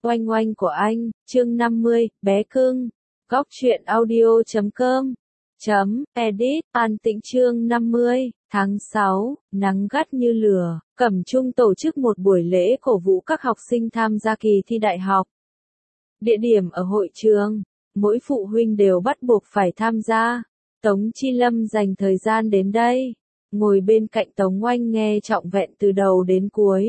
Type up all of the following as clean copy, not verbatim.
Oanh oanh của anh, chương 50, bé cưng. Góc truyện audio.com edit, an tĩnh chương 50, tháng 6, nắng gắt như lửa, Cẩm Trung tổ chức một buổi lễ cổ vũ các học sinh tham gia kỳ thi đại học. Địa điểm ở hội trường, mỗi phụ huynh đều bắt buộc phải tham gia. Tống Chi Lâm dành thời gian đến đây, ngồi bên cạnh Tống Oanh nghe trọn vẹn từ đầu đến cuối.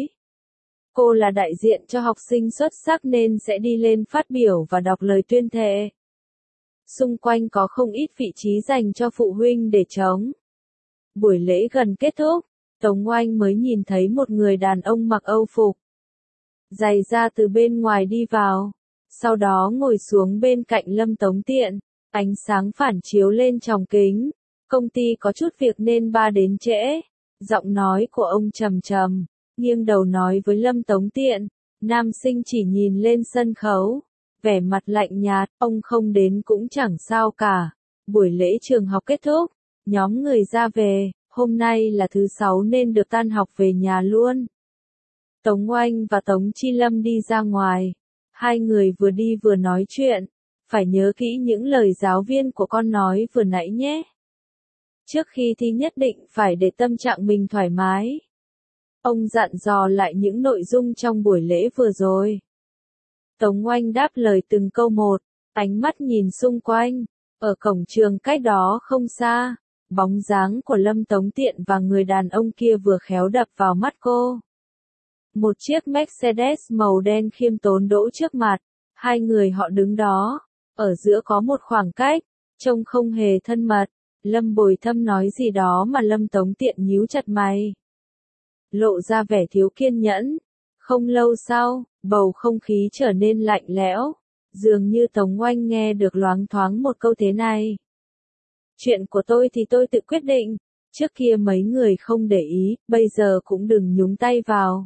Cô là đại diện cho học sinh xuất sắc nên sẽ đi lên phát biểu và đọc lời tuyên thệ. Xung quanh có không ít vị trí dành cho phụ huynh để trống. Buổi lễ gần kết thúc, Tống Oanh mới nhìn thấy một người đàn ông mặc Âu phục, giày da từ bên ngoài đi vào, sau đó ngồi xuống bên cạnh Lâm Tống Tiện, ánh sáng phản chiếu lên tròng kính. Công ty có chút việc nên ba đến trễ. Giọng nói của ông trầm trầm, nghiêng đầu nói với Lâm Tống Tiện. Nam sinh chỉ nhìn lên sân khấu, vẻ mặt lạnh nhạt, ông không đến cũng chẳng sao cả. Buổi lễ trường học kết thúc, nhóm người ra về, hôm nay là thứ 6 nên được tan học về nhà luôn. Tống Oanh và Tống Chi Lâm đi ra ngoài, hai người vừa đi vừa nói chuyện. Phải nhớ kỹ những lời giáo viên của con nói vừa nãy nhé. Trước khi thi nhất định phải để tâm trạng mình thoải mái. Ông dặn dò lại những nội dung trong buổi lễ vừa rồi. Tống Oanh đáp lời từng câu một, ánh mắt nhìn xung quanh. Ở cổng trường cách đó không xa, bóng dáng của Lâm Tống Tiện và người đàn ông kia vừa khéo đập vào mắt cô. Một chiếc Mercedes màu đen khiêm tốn đỗ trước mặt, hai người họ đứng đó. Ở giữa có một khoảng cách, trông không hề thân mật. Lâm Bồi Thâm nói gì đó mà Lâm Tống Tiện nhíu chặt mày, lộ ra vẻ thiếu kiên nhẫn. Không lâu sau, bầu không khí trở nên lạnh lẽo, dường như Tống Oanh nghe được loáng thoáng một câu thế này. Chuyện của tôi thì tôi tự quyết định, trước kia mấy người không để ý, bây giờ cũng đừng nhúng tay vào.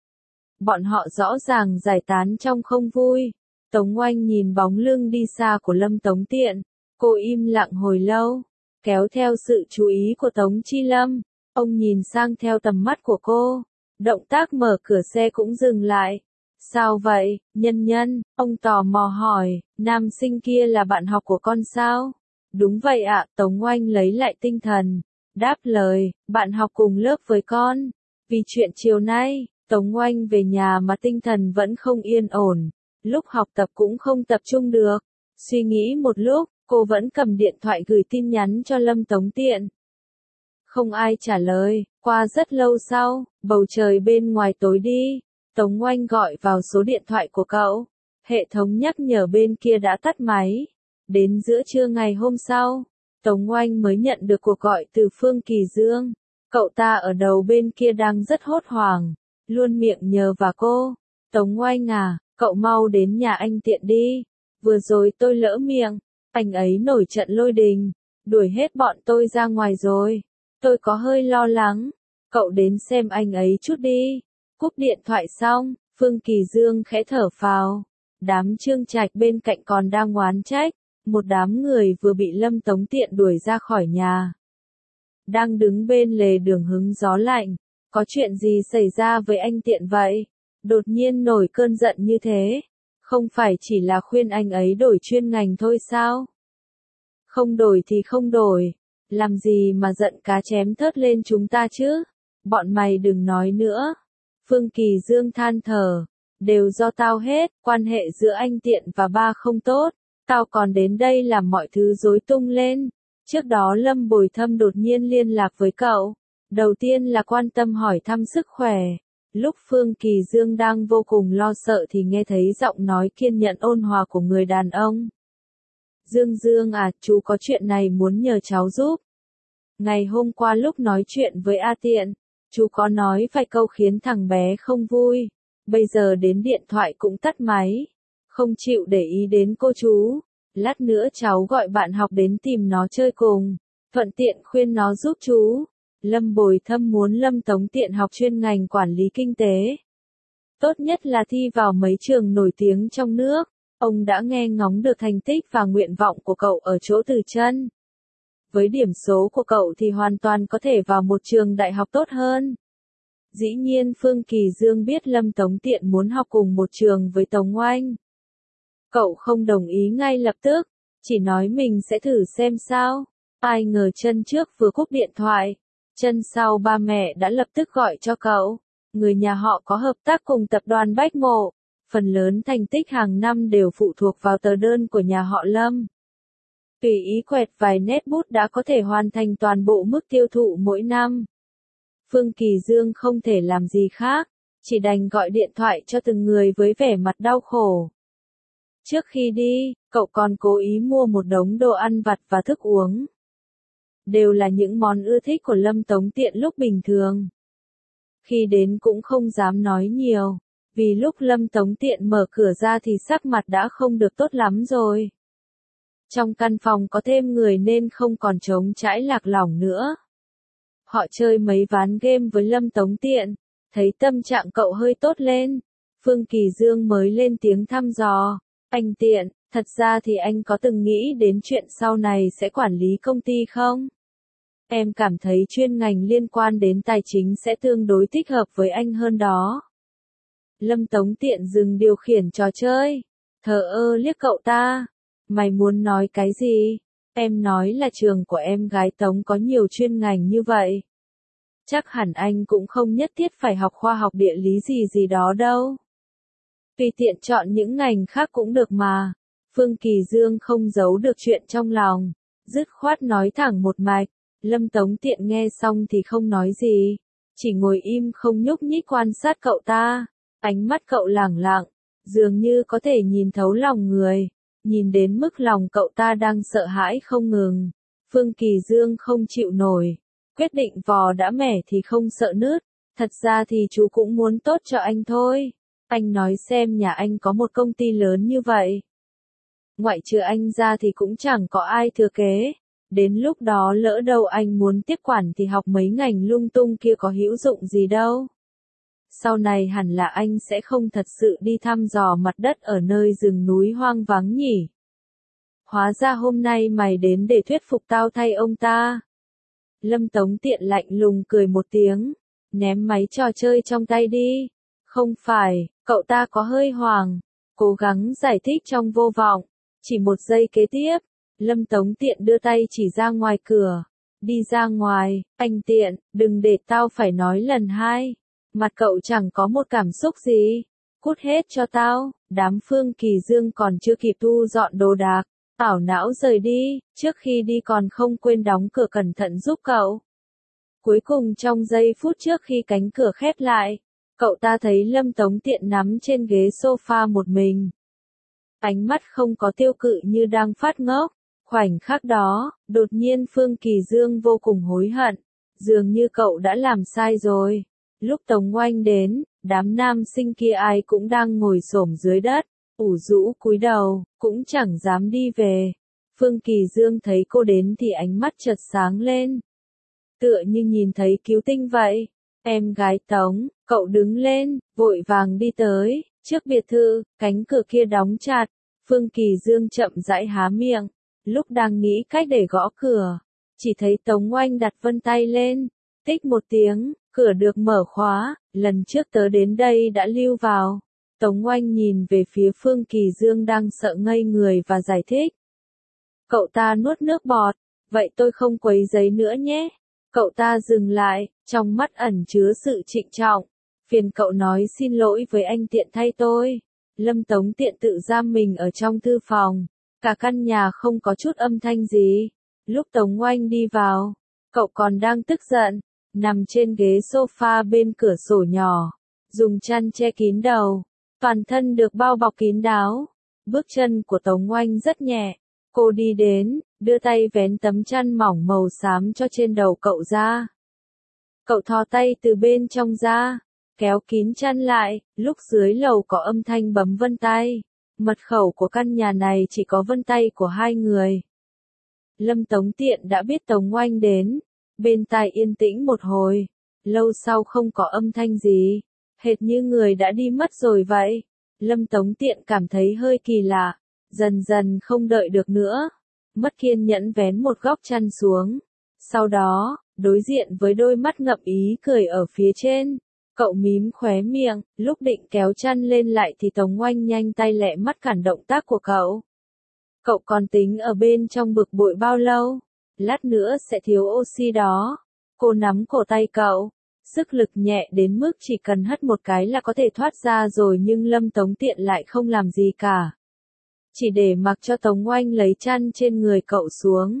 Bọn họ rõ ràng giải tán trong không vui. Tống Oanh nhìn bóng lưng đi xa của Lâm Tống Tiện, cô im lặng hồi lâu, kéo theo sự chú ý của Tống Chi Lâm. Ông nhìn sang theo tầm mắt của cô, động tác mở cửa xe cũng dừng lại. Sao vậy, nhân nhân? Ông tò mò hỏi, nam sinh kia là bạn học của con sao? Đúng vậy ạ, Tống Oanh lấy lại tinh thần, đáp lời, bạn học cùng lớp với con. Vì chuyện chiều nay, Tống Oanh về nhà mà tinh thần vẫn không yên ổn. Lúc học tập cũng không tập trung được. Suy nghĩ một lúc, cô vẫn cầm điện thoại gửi tin nhắn cho Lâm Tống Tiện. Không ai trả lời, qua rất lâu sau, bầu trời bên ngoài tối đi. Tống Oanh gọi vào số điện thoại của cậu. Hệ thống nhắc nhở bên kia đã tắt máy. Đến giữa trưa ngày hôm sau, Tống Oanh mới nhận được cuộc gọi từ Phương Kỳ Dương. Cậu ta ở đầu bên kia đang rất hốt hoảng, luôn miệng nhờ vả cô. Tống Oanh à, cậu mau đến nhà anh Tiện đi. Vừa rồi tôi lỡ miệng, anh ấy nổi trận lôi đình, đuổi hết bọn tôi ra ngoài rồi. Tôi có hơi lo lắng, cậu đến xem anh ấy chút đi. Cúp điện thoại xong, Phương Kỳ Dương khẽ thở phào. Đám Trương Trạch bên cạnh còn đang oán trách, một đám người vừa bị Lâm Tống Tiện đuổi ra khỏi nhà. Đang đứng bên lề đường hứng gió lạnh, có chuyện gì xảy ra với anh Tiện vậy? Đột nhiên nổi cơn giận như thế, không phải chỉ là khuyên anh ấy đổi chuyên ngành thôi sao? Không đổi thì không đổi, làm gì mà giận cá chém thớt lên chúng ta chứ? Bọn mày đừng nói nữa. Phương Kỳ Dương than thở, đều do tao hết, quan hệ giữa anh Tiện và ba không tốt, tao còn đến đây làm mọi thứ rối tung lên. Trước đó Lâm Bồi Thâm đột nhiên liên lạc với cậu, đầu tiên là quan tâm hỏi thăm sức khỏe. Lúc Phương Kỳ Dương đang vô cùng lo sợ thì nghe thấy giọng nói kiên nhẫn ôn hòa của người đàn ông. Dương Dương à, chú có chuyện này muốn nhờ cháu giúp. Ngày hôm qua lúc nói chuyện với A Tiện, chú có nói vài câu khiến thằng bé không vui. Bây giờ đến điện thoại cũng tắt máy, không chịu để ý đến cô chú. Lát nữa cháu gọi bạn học đến tìm nó chơi cùng, thuận tiện khuyên nó giúp chú. Lâm Bồi Thâm muốn Lâm Tống Tiện học chuyên ngành quản lý kinh tế. Tốt nhất là thi vào mấy trường nổi tiếng trong nước. Ông đã nghe ngóng được thành tích và nguyện vọng của cậu ở chỗ Từ Chân. Với điểm số của cậu thì hoàn toàn có thể vào một trường đại học tốt hơn. Dĩ nhiên Phương Kỳ Dương biết Lâm Tống Tiện muốn học cùng một trường với Tống Oanh. Cậu không đồng ý ngay lập tức, chỉ nói mình sẽ thử xem sao. Ai ngờ chân trước vừa cúp điện thoại, chân sau ba mẹ đã lập tức gọi cho cậu. Người nhà họ có hợp tác cùng tập đoàn Bách Mộ, phần lớn thành tích hàng năm đều phụ thuộc vào tờ đơn của nhà họ Lâm. Tùy ý quẹt vài nét bút đã có thể hoàn thành toàn bộ mức tiêu thụ mỗi năm. Phương Kỳ Dương không thể làm gì khác, chỉ đành gọi điện thoại cho từng người với vẻ mặt đau khổ. Trước khi đi, cậu còn cố ý mua một đống đồ ăn vặt và thức uống. Đều là những món ưa thích của Lâm Tống Tiện lúc bình thường. Khi đến cũng không dám nói nhiều, vì lúc Lâm Tống Tiện mở cửa ra thì sắc mặt đã không được tốt lắm rồi. Trong căn phòng có thêm người nên không còn trống trải lạc lõng nữa. Họ chơi mấy ván game với Lâm Tống Tiện, thấy tâm trạng cậu hơi tốt lên. Phương Kỳ Dương mới lên tiếng thăm dò. Anh Tiện, thật ra thì anh có từng nghĩ đến chuyện sau này sẽ quản lý công ty không? Em cảm thấy chuyên ngành liên quan đến tài chính sẽ tương đối thích hợp với anh hơn đó. Lâm Tống Tiện dừng điều khiển trò chơi, thờ ơ liếc cậu ta. Mày muốn nói cái gì? Em nói là trường của em gái Tống có nhiều chuyên ngành như vậy. Chắc hẳn anh cũng không nhất thiết phải học khoa học địa lý gì đó đâu. Tùy tiện chọn những ngành khác cũng được mà. Phương Kỳ Dương không giấu được chuyện trong lòng, dứt khoát nói thẳng một mạch. Lâm Tống Tiện nghe xong thì không nói gì, chỉ ngồi im không nhúc nhích quan sát cậu ta. Ánh mắt cậu lẳng lặng, dường như có thể nhìn thấu lòng người, nhìn đến mức lòng cậu ta đang sợ hãi không ngừng. Phương Kỳ Dương không chịu nổi, quyết định vò đã mẻ thì không sợ nứt. Thật ra thì chú cũng muốn tốt cho anh thôi. Anh nói xem, nhà anh có một công ty lớn như vậy, ngoại trừ anh ra thì cũng chẳng có ai thừa kế. Đến lúc đó lỡ đâu anh muốn tiếp quản thì học mấy ngành lung tung kia có hữu dụng gì đâu. Sau này hẳn là anh sẽ không thật sự đi thăm dò mặt đất ở nơi rừng núi hoang vắng nhỉ. Hóa ra hôm nay mày đến để thuyết phục tao thay ông ta. Lâm Tống Tiện lạnh lùng cười một tiếng, ném máy trò chơi trong tay đi. Không phải, cậu ta có hơi hoảng, cố gắng giải thích trong vô vọng. Chỉ một giây kế tiếp, Lâm Tống Tiện đưa tay chỉ ra ngoài cửa. Đi ra ngoài, anh Tiện, đừng để tao phải nói lần hai. Mặt cậu chẳng có một cảm xúc gì. Cút hết cho tao. Đám Phương Kỳ Dương còn chưa kịp thu dọn đồ đạc, ảo não rời đi, trước khi đi còn không quên đóng cửa cẩn thận giúp cậu. Cuối cùng trong giây phút trước khi cánh cửa khép lại, cậu ta thấy Lâm Tống Tiện nằm trên ghế sofa một mình. Ánh mắt không có tiêu cự như đang phát ngốc. Khoảnh khắc đó, đột nhiên Phương Kỳ Dương vô cùng hối hận. Dường như cậu đã làm sai rồi. Lúc Tống Oanh đến, đám nam sinh kia ai cũng đang ngồi xổm dưới đất, ủ rũ cúi đầu, cũng chẳng dám đi về. Phương Kỳ Dương thấy cô đến thì ánh mắt chợt sáng lên. Tựa như nhìn thấy cứu tinh vậy. Em gái Tống, cậu đứng lên, vội vàng đi tới, trước biệt thự, cánh cửa kia đóng chặt. Phương Kỳ Dương chậm rãi há miệng, lúc đang nghĩ cách để gõ cửa, chỉ thấy Tống Oanh đặt vân tay lên, tích một tiếng, cửa được mở khóa, lần trước tớ đến đây đã lưu vào. Tống Oanh nhìn về phía Phương Kỳ Dương đang sợ ngây người và giải thích. Cậu ta nuốt nước bọt, vậy tôi không quấy rầy nữa nhé. Cậu ta dừng lại, trong mắt ẩn chứa sự trịnh trọng. Phiền cậu nói xin lỗi với anh Tiện thay tôi. Lâm Tống Tiện tự giam mình ở trong thư phòng. Cả căn nhà không có chút âm thanh gì. Lúc Tống Oanh đi vào, cậu còn đang tức giận, nằm trên ghế sofa bên cửa sổ nhỏ, dùng chăn che kín đầu, toàn thân được bao bọc kín đáo. Bước chân của Tống Oanh rất nhẹ, cô đi đến, đưa tay vén tấm chăn mỏng màu xám cho trên đầu cậu ra. Cậu thò tay từ bên trong ra, kéo kín chăn lại, lúc dưới lầu có âm thanh bấm vân tay. Mật khẩu của căn nhà này chỉ có vân tay của hai người. Lâm Tống Tiện đã biết Tống Oanh đến, bên tai yên tĩnh một hồi, lâu sau không có âm thanh gì, hệt như người đã đi mất rồi vậy. Lâm Tống Tiện cảm thấy hơi kỳ lạ, dần dần không đợi được nữa, mất kiên nhẫn vén một góc chăn xuống. Sau đó, đối diện với đôi mắt ngậm ý cười ở phía trên, Cậu mím khóe miệng, lúc định kéo chăn lên lại thì Tống Oanh nhanh tay lẹ mắt cản động tác của cậu. Cậu còn tính ở bên trong bực bội bao lâu? Lát nữa sẽ thiếu oxy đó. Cô nắm cổ tay cậu, sức lực nhẹ đến mức chỉ cần hất một cái là có thể thoát ra rồi, nhưng Lâm Tống Tiện lại không làm gì cả. Chỉ để mặc cho Tống Oanh lấy chăn trên người cậu xuống.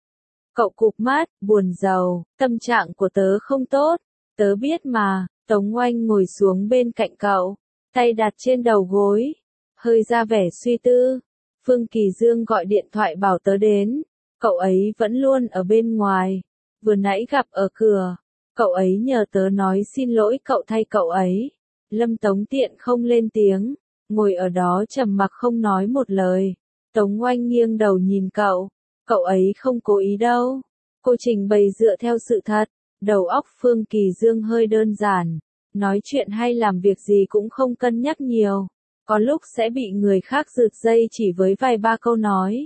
Cậu cụp mắt, buồn rầu, tâm trạng của tớ không tốt, tớ biết mà. Tống Oanh ngồi xuống bên cạnh cậu, tay đặt trên đầu gối, hơi ra vẻ suy tư. Phương Kỳ Dương gọi điện thoại bảo tớ đến, cậu ấy vẫn luôn ở bên ngoài, vừa nãy gặp ở cửa, cậu ấy nhờ tớ nói xin lỗi cậu thay cậu ấy. Lâm Tống Tiện không lên tiếng, ngồi ở đó trầm mặc không nói một lời. Tống Oanh nghiêng đầu nhìn cậu ấy không cố ý đâu. Cô trình bày dựa theo sự thật. Đầu óc Phương Kỳ Dương hơi đơn giản, nói chuyện hay làm việc gì cũng không cân nhắc nhiều, có lúc sẽ bị người khác rượt dây chỉ với vài ba câu nói.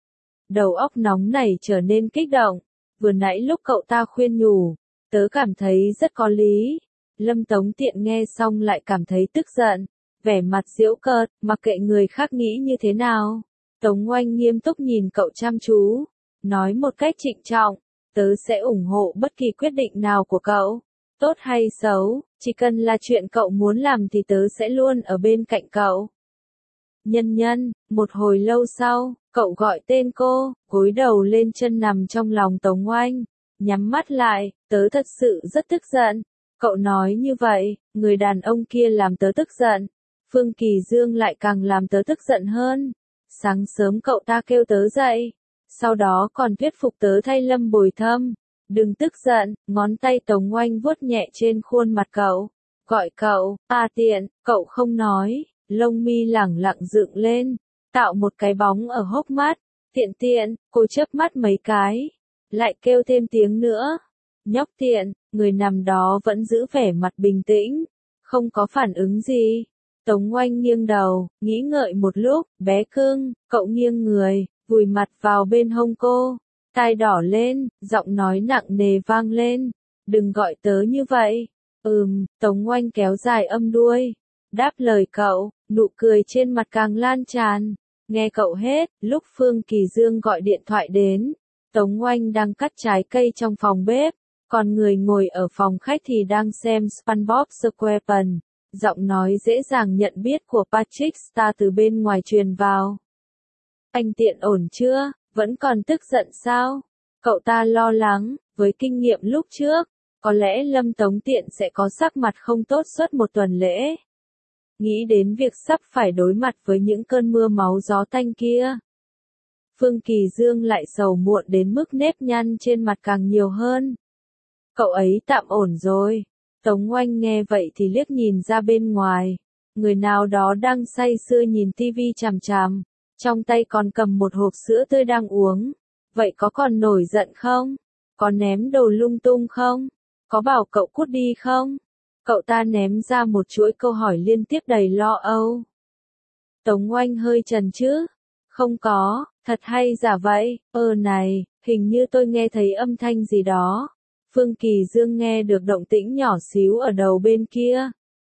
Đầu óc nóng này trở nên kích động, vừa nãy lúc cậu ta khuyên nhủ, tớ cảm thấy rất có lý. Lâm Tống Tiện nghe xong lại cảm thấy tức giận, vẻ mặt giễu cợt, mặc kệ người khác nghĩ như thế nào. Tống Oanh nghiêm túc nhìn cậu chăm chú, nói một cách trịnh trọng. Tớ sẽ ủng hộ bất kỳ quyết định nào của cậu, tốt hay xấu, chỉ cần là chuyện cậu muốn làm thì tớ sẽ luôn ở bên cạnh cậu. Nhân Nhân, một hồi lâu sau, cậu gọi tên cô, gối đầu lên chân nằm trong lòng Tống Oanh, nhắm mắt lại, tớ thật sự rất tức giận. Cậu nói như vậy, người đàn ông kia làm tớ tức giận, Phương Kỳ Dương lại càng làm tớ tức giận hơn. Sáng sớm cậu ta kêu tớ dậy, sau đó còn thuyết phục tớ thay Lâm Bồi Thâm. Đừng tức giận, ngón tay Tống Oanh vuốt nhẹ trên khuôn mặt cậu, gọi cậu, Tiện, cậu không nói, lông mi lẳng lặng dựng lên, tạo một cái bóng ở hốc mắt. Tiện, cô chớp mắt mấy cái, lại kêu thêm tiếng nữa. Nhóc Tiện, người nằm đó vẫn giữ vẻ mặt bình tĩnh, không có phản ứng gì. Tống Oanh nghiêng đầu, nghĩ ngợi một lúc, bé cưng, cậu nghiêng người, vùi mặt vào bên hông cô, tai đỏ lên, giọng nói nặng nề vang lên, đừng gọi tớ như vậy. Tống Oanh kéo dài âm đuôi, đáp lời cậu, nụ cười trên mặt càng lan tràn. Nghe cậu hết, lúc Phương Kỳ Dương gọi điện thoại đến, Tống Oanh đang cắt trái cây trong phòng bếp, còn người ngồi ở phòng khách thì đang xem SpongeBob SquarePants. Giọng nói dễ dàng nhận biết của Patrick Star từ bên ngoài truyền vào. Anh Tiện ổn chưa, vẫn còn tức giận sao? Cậu ta lo lắng, với kinh nghiệm lúc trước, có lẽ Lâm Tống Tiện sẽ có sắc mặt không tốt suốt một tuần lễ. Nghĩ đến việc sắp phải đối mặt với những cơn mưa máu gió tanh kia. Phương Kỳ Dương lại sầu muộn đến mức nếp nhăn trên mặt càng nhiều hơn. Cậu ấy tạm ổn rồi. Tống Oanh nghe vậy thì liếc nhìn ra bên ngoài. Người nào đó đang say sưa nhìn tivi chằm chằm. Trong tay còn cầm một hộp sữa tươi đang uống. Vậy có còn nổi giận không? Có ném đồ lung tung không? Có bảo cậu cút đi không? Cậu ta ném ra một chuỗi câu hỏi liên tiếp đầy lo âu. Tống Oanh hơi chần chừ. Không có, thật hay giả vậy? Này, hình như tôi nghe thấy âm thanh gì đó. Phương Kỳ Dương nghe được động tĩnh nhỏ xíu ở đầu bên kia.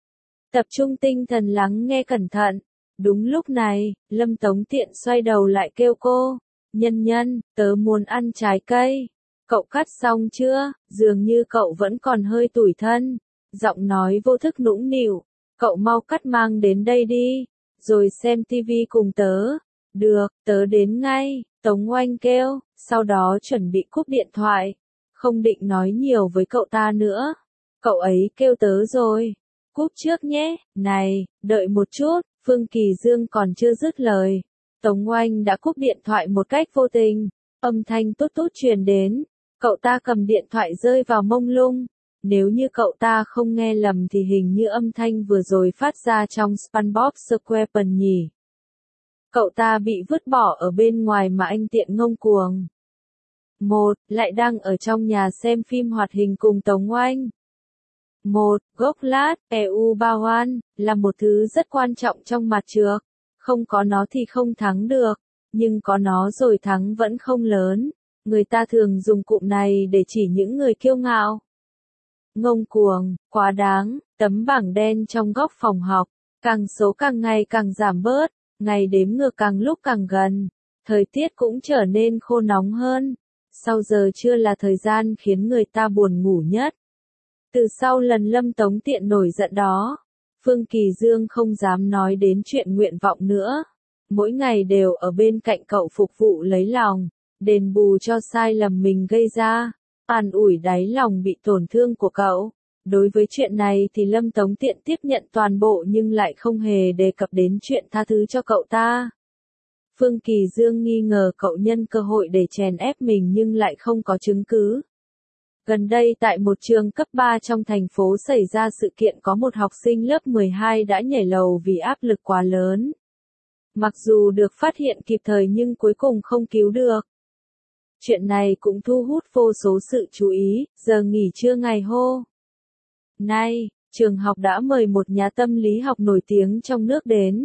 Tập trung tinh thần lắng nghe cẩn thận. Đúng lúc này, Lâm Tống Tiện xoay đầu lại kêu cô. Nhân, tớ muốn ăn trái cây. Cậu cắt xong chưa? Dường như cậu vẫn còn hơi tủi thân. Giọng nói vô thức nũng nịu. Cậu mau cắt mang đến đây đi. Rồi xem tivi cùng tớ. Được, tớ đến ngay. Tống Oanh kêu, sau đó chuẩn bị cúp điện thoại. Không định nói nhiều với cậu ta nữa. Cậu ấy kêu tớ rồi. Cúp trước nhé, này, đợi một chút, Phương Kỳ Dương còn chưa dứt lời. Tống Oanh đã cúp điện thoại một cách vô tình. Âm thanh tút tút truyền đến. Cậu ta cầm điện thoại rơi vào mông lung. Nếu như cậu ta không nghe lầm thì hình như âm thanh vừa rồi phát ra trong SpongeBob SquarePants nhỉ. Cậu ta bị vứt bỏ ở bên ngoài mà anh Tiện ngông cuồng. Lại đang ở trong nhà xem phim hoạt hình cùng Tống Oanh. Gốc lát, Bao Hoan, là một thứ rất quan trọng trong mặt trược. Không có nó thì không thắng được, nhưng có nó rồi thắng vẫn không lớn. Người ta thường dùng cụm này để chỉ những người kiêu ngạo. Ngông cuồng, quá đáng, Tấm bảng đen trong góc phòng học, càng số càng ngày càng giảm bớt, ngày đếm ngược càng lúc càng gần, thời tiết cũng trở nên khô nóng hơn. Sau giờ trưa là thời gian khiến người ta buồn ngủ nhất. Từ sau lần Lâm Tống Tiện nổi giận đó, Phương Kỳ Dương không dám nói đến chuyện nguyện vọng nữa. Mỗi ngày đều ở bên cạnh cậu phục vụ lấy lòng, đền bù cho sai lầm mình gây ra, an ủi đáy lòng bị tổn thương của cậu. Đối với chuyện này thì Lâm Tống Tiện tiếp nhận toàn bộ nhưng lại không hề đề cập đến chuyện tha thứ cho cậu ta. Phương Kỳ Dương nghi ngờ cậu nhân cơ hội để chèn ép mình nhưng lại không có chứng cứ. Gần đây tại một trường cấp 3 trong thành phố xảy ra sự kiện có một học sinh lớp 12 đã nhảy lầu vì áp lực quá lớn. Mặc dù được phát hiện kịp thời nhưng cuối cùng không cứu được. Chuyện này cũng thu hút vô số sự chú ý, giờ nghỉ trưa ngày hôm nay, trường học đã mời một nhà tâm lý học nổi tiếng trong nước đến.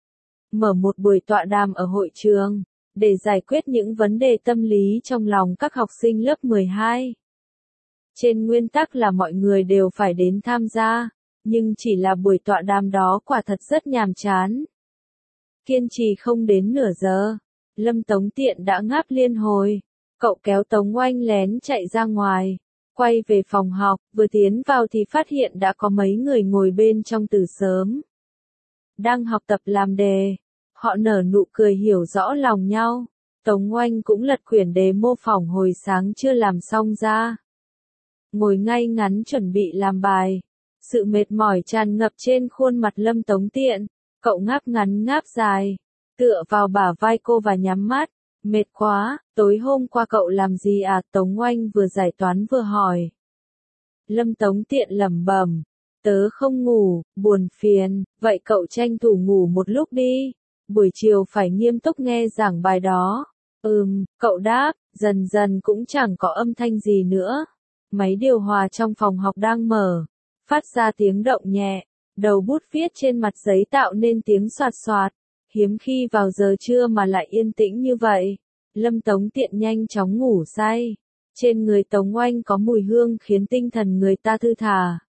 Mở một buổi tọa đàm ở hội trường, để giải quyết những vấn đề tâm lý trong lòng các học sinh lớp 12. Trên nguyên tắc là mọi người đều phải đến tham gia, nhưng chỉ là buổi tọa đàm đó quả thật rất nhàm chán. Kiên trì không đến nửa giờ, Lâm Tống Tiện đã ngáp liên hồi, cậu kéo Tống Oanh lén chạy ra ngoài, quay về phòng học, vừa tiến vào thì phát hiện đã có mấy người ngồi bên trong từ sớm. Đang học tập làm đề, họ nở nụ cười hiểu rõ lòng nhau, Tống Oanh cũng lật quyển đề mô phỏng hồi sáng chưa làm xong ra. Ngồi ngay ngắn chuẩn bị làm bài, sự mệt mỏi tràn ngập trên khuôn mặt Lâm Tống Tiện, cậu ngáp ngắn ngáp dài, tựa vào bả vai cô và nhắm mắt, mệt quá, tối hôm qua cậu làm gì à? Tống Oanh vừa giải toán vừa hỏi. Lâm Tống Tiện lẩm bẩm, tớ không ngủ, buồn phiền, vậy cậu tranh thủ ngủ một lúc đi, buổi chiều phải nghiêm túc nghe giảng bài đó. Cậu đáp, dần dần cũng chẳng có âm thanh gì nữa. Máy điều hòa trong phòng học đang mở, phát ra tiếng động nhẹ, đầu bút viết trên mặt giấy tạo nên tiếng xoạt xoạt, hiếm khi vào giờ trưa mà lại yên tĩnh như vậy. Lâm Tống Tiện nhanh chóng ngủ say, trên người Tống Oanh có mùi hương khiến tinh thần người ta thư thả.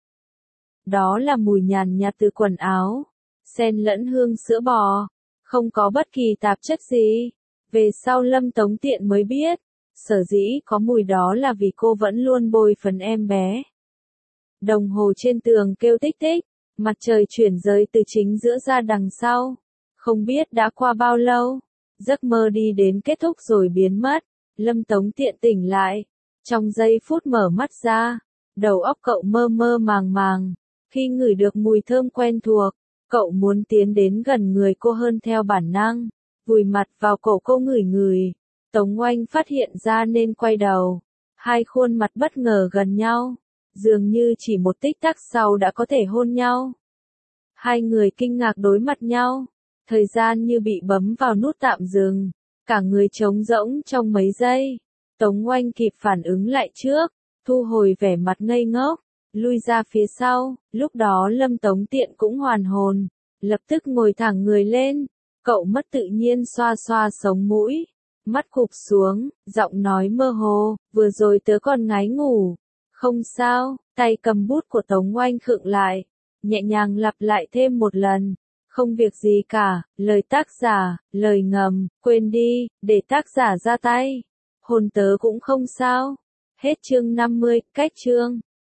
Đó là mùi nhàn nhạt từ quần áo, xen lẫn hương sữa bò, không có bất kỳ tạp chất gì. Về sau Lâm Tống Tiện mới biết, sở dĩ có mùi đó là vì cô vẫn luôn bôi phấn em bé. Đồng hồ trên tường kêu tích tích, mặt trời chuyển rời từ chính giữa ra đằng sau. Không biết đã qua bao lâu, giấc mơ đi đến kết thúc rồi biến mất. Lâm Tống Tiện tỉnh lại, trong giây phút mở mắt ra, đầu óc cậu mơ mơ màng màng. Khi ngửi được mùi thơm quen thuộc, cậu muốn tiến đến gần người cô hơn theo bản năng, vùi mặt vào cổ cô ngửi ngửi. Tống Oanh phát hiện ra nên quay đầu, hai khuôn mặt bất ngờ gần nhau, dường như chỉ một tích tắc sau đã có thể hôn nhau. Hai người kinh ngạc đối mặt nhau, thời gian như bị bấm vào nút tạm dừng, cả người trống rỗng trong mấy giây. Tống Oanh kịp phản ứng lại trước, thu hồi vẻ mặt ngây ngốc, lui ra phía sau, lúc đó Lâm Tống Tiện cũng hoàn hồn, lập tức ngồi thẳng người lên, cậu mất tự nhiên xoa xoa sống mũi, mắt cụp xuống, giọng nói mơ hồ, vừa rồi tớ còn ngái ngủ. Không sao, tay cầm bút của Tống Oanh khựng lại, nhẹ nhàng lặp lại thêm một lần. Không việc gì cả, lời tác giả, lời ngầm, quên đi, để tác giả ra tay. Hôn tớ cũng không sao. Hết chương 50, cách chương.